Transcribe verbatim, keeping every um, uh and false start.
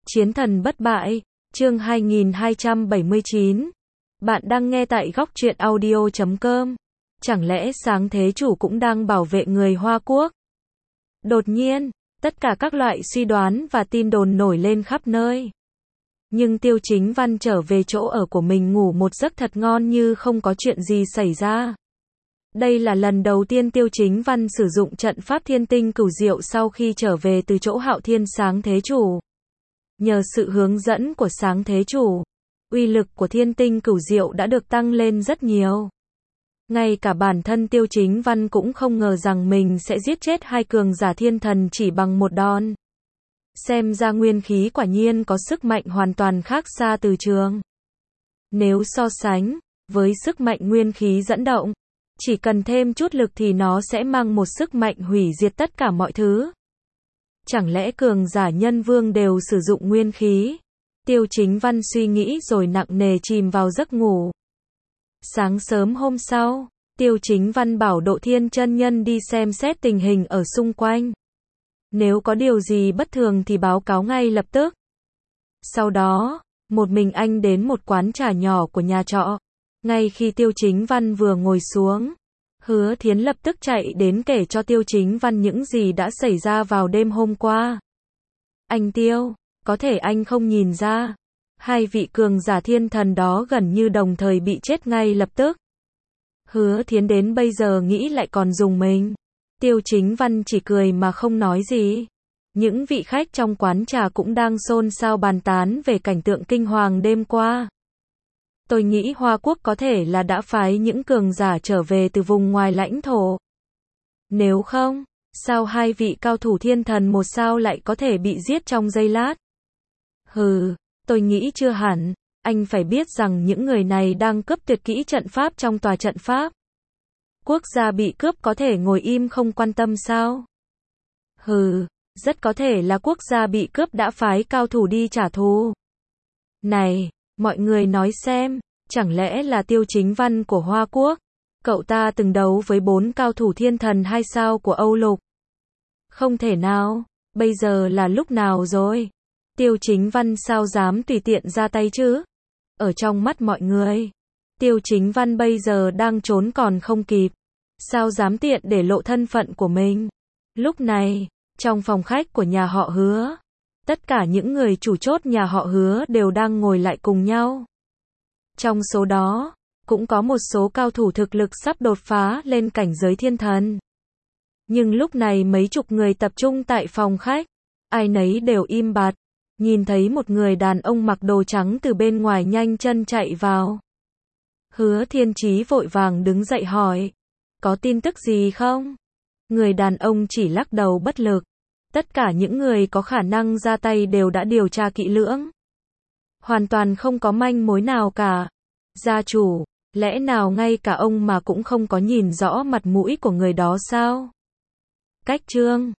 Chiến thần bất bại, chương hai nghìn hai trăm bảy mươi chín. Bạn đang nghe tại góc truyện audio chấm com. Chẳng lẽ sáng thế chủ cũng đang bảo vệ người Hoa Quốc? Đột nhiên, tất cả các loại suy đoán và tin đồn nổi lên khắp nơi. Nhưng Tiêu Chính Văn trở về chỗ ở của mình ngủ một giấc thật ngon như không có chuyện gì xảy ra. Đây là lần đầu tiên Tiêu Chính Văn sử dụng trận pháp thiên tinh cửu diệu sau khi trở về từ chỗ Hạo Thiên sáng thế chủ. Nhờ sự hướng dẫn của sáng thế chủ, uy lực của thiên tinh cửu diệu đã được tăng lên rất nhiều. Ngay cả bản thân Tiêu Chính Văn cũng không ngờ rằng mình sẽ giết chết hai cường giả thiên thần chỉ bằng một đòn. Xem ra nguyên khí quả nhiên có sức mạnh hoàn toàn khác xa từ trường. Nếu so sánh với sức mạnh nguyên khí dẫn động, chỉ cần thêm chút lực thì nó sẽ mang một sức mạnh hủy diệt tất cả mọi thứ. Chẳng lẽ cường giả nhân vương đều sử dụng nguyên khí? Tiêu Chính Văn suy nghĩ rồi nặng nề chìm vào giấc ngủ. Sáng sớm hôm sau, Tiêu Chính Văn bảo Độ Thiên chân nhân đi xem xét tình hình ở xung quanh. Nếu có điều gì bất thường thì báo cáo ngay lập tức. Sau đó, một mình anh đến một quán trà nhỏ của nhà trọ. Ngay khi Tiêu Chính Văn vừa ngồi xuống, Hứa Thiến lập tức chạy đến kể cho Tiêu Chính Văn những gì đã xảy ra vào đêm hôm qua. Anh Tiêu, có thể anh không nhìn ra, hai vị cường giả thiên thần đó gần như đồng thời bị chết ngay lập tức. Hứa Thiến đến bây giờ nghĩ lại còn rùng mình. Tiêu Chính Văn chỉ cười mà không nói gì. Những vị khách trong quán trà cũng đang xôn xao bàn tán về cảnh tượng kinh hoàng đêm qua. Tôi nghĩ Hoa Quốc có thể là đã phái những cường giả trở về từ vùng ngoài lãnh thổ. Nếu không, sao hai vị cao thủ thiên thần một sao lại có thể bị giết trong giây lát? Hừ, tôi nghĩ chưa hẳn. Anh phải biết rằng những người này đang cướp tuyệt kỹ trận pháp trong tòa trận pháp. Quốc gia bị cướp có thể ngồi im không quan tâm sao? Hừ, rất có thể là quốc gia bị cướp đã phái cao thủ đi trả thù. Này, mọi người nói xem, chẳng lẽ là Tiêu Chính Văn của Hoa Quốc? Cậu ta từng đấu với bốn cao thủ thiên thần hai sao của Âu Lục. Không thể nào, bây giờ là lúc nào rồi? Tiêu Chính Văn sao dám tùy tiện ra tay chứ? Ở trong mắt mọi người, Tiêu Chính Văn bây giờ đang trốn còn không kịp. Sao dám tiện để lộ thân phận của mình? Lúc này, trong phòng khách của nhà họ Hứa, tất cả những người chủ chốt nhà họ Hứa đều đang ngồi lại cùng nhau. Trong số đó, cũng có một số cao thủ thực lực sắp đột phá lên cảnh giới thiên thần. Nhưng lúc này mấy chục người tập trung tại phòng khách, ai nấy đều im bặt, nhìn thấy một người đàn ông mặc đồ trắng từ bên ngoài nhanh chân chạy vào. Hứa Thiên Chí vội vàng đứng dậy hỏi, có tin tức gì không? Người đàn ông chỉ lắc đầu bất lực. Tất cả những người có khả năng ra tay đều đã điều tra kỹ lưỡng. Hoàn toàn không có manh mối nào cả. Gia chủ, lẽ nào ngay cả ông mà cũng không có nhìn rõ mặt mũi của người đó sao? Cách chương